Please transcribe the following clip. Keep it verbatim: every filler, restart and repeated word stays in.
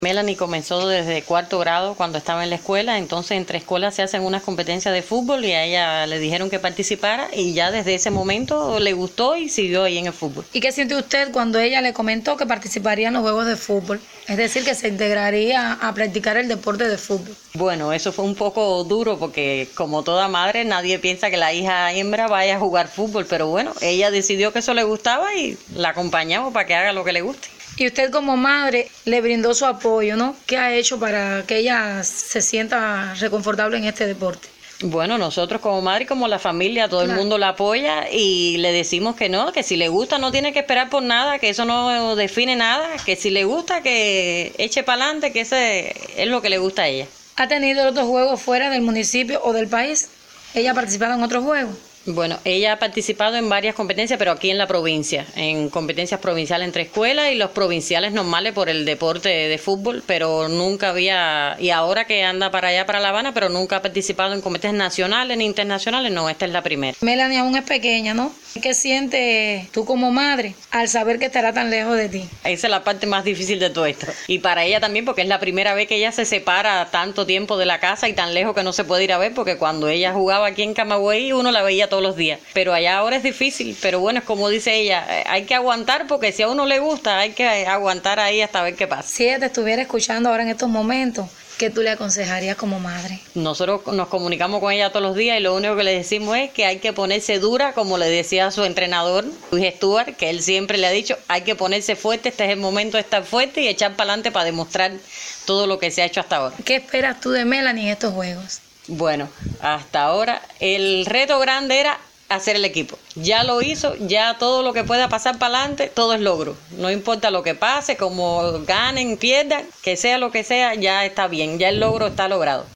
Melanie comenzó desde cuarto grado cuando estaba en la escuela, entonces entre escuelas se hacen unas competencias de fútbol y a ella le dijeron que participara y ya desde ese momento le gustó y siguió ahí en el fútbol. ¿Y qué siente usted cuando ella le comentó que participaría en los juegos de fútbol? Es decir, que se integraría a practicar el deporte de fútbol. Bueno, eso fue un poco duro porque como toda madre nadie piensa que la hija hembra vaya a jugar fútbol, pero bueno, ella decidió que eso le gustaba y la acompañamos para que haga lo que le guste. Y usted como madre le brindó su apoyo, ¿no? ¿Qué ha hecho para que ella se sienta reconfortable en este deporte? Bueno, nosotros como madre y como la familia, todo claro. El mundo la apoya y le decimos que no, que si le gusta no tiene que esperar por nada, que eso no define nada, que si le gusta que eche para adelante, que ese es lo que le gusta a ella. ¿Ha tenido otros juegos fuera del municipio o del país? ¿Ella ha participado en otros juegos? Bueno, ella ha participado en varias competencias, pero aquí en la provincia, en competencias provinciales entre escuelas y los provinciales normales por el deporte de fútbol, pero nunca había, y ahora que anda para allá, para La Habana, pero nunca ha participado en competencias nacionales ni internacionales, no, esta es la primera. Melanie aún es pequeña, ¿no? ¿Qué sientes tú como madre al saber que estará tan lejos de ti? Esa es la parte más difícil de todo esto. Y para ella también, porque es la primera vez que ella se separa tanto tiempo de la casa y tan lejos que no se puede ir a ver, porque cuando ella jugaba aquí en Camagüey uno la veía todos los días. Pero allá ahora es difícil, pero bueno, es como dice ella, hay que aguantar porque si a uno le gusta, hay que aguantar ahí hasta ver qué pasa. Si ella te estuviera escuchando ahora en estos momentos, ¿qué tú le aconsejarías como madre? Nosotros nos comunicamos con ella todos los días y lo único que le decimos es que hay que ponerse dura, como le decía a su entrenador, Luis Stuart, que él siempre le ha dicho, hay que ponerse fuerte, este es el momento de estar fuerte y echar para adelante para demostrar todo lo que se ha hecho hasta ahora. ¿Qué esperas tú de Melanie en estos juegos? Bueno, hasta ahora el reto grande era hacer el equipo. Ya lo hizo, ya todo lo que pueda pasar para adelante, todo es logro. No importa lo que pase, como ganen, pierdan, que sea lo que sea, ya está bien, ya el logro está logrado.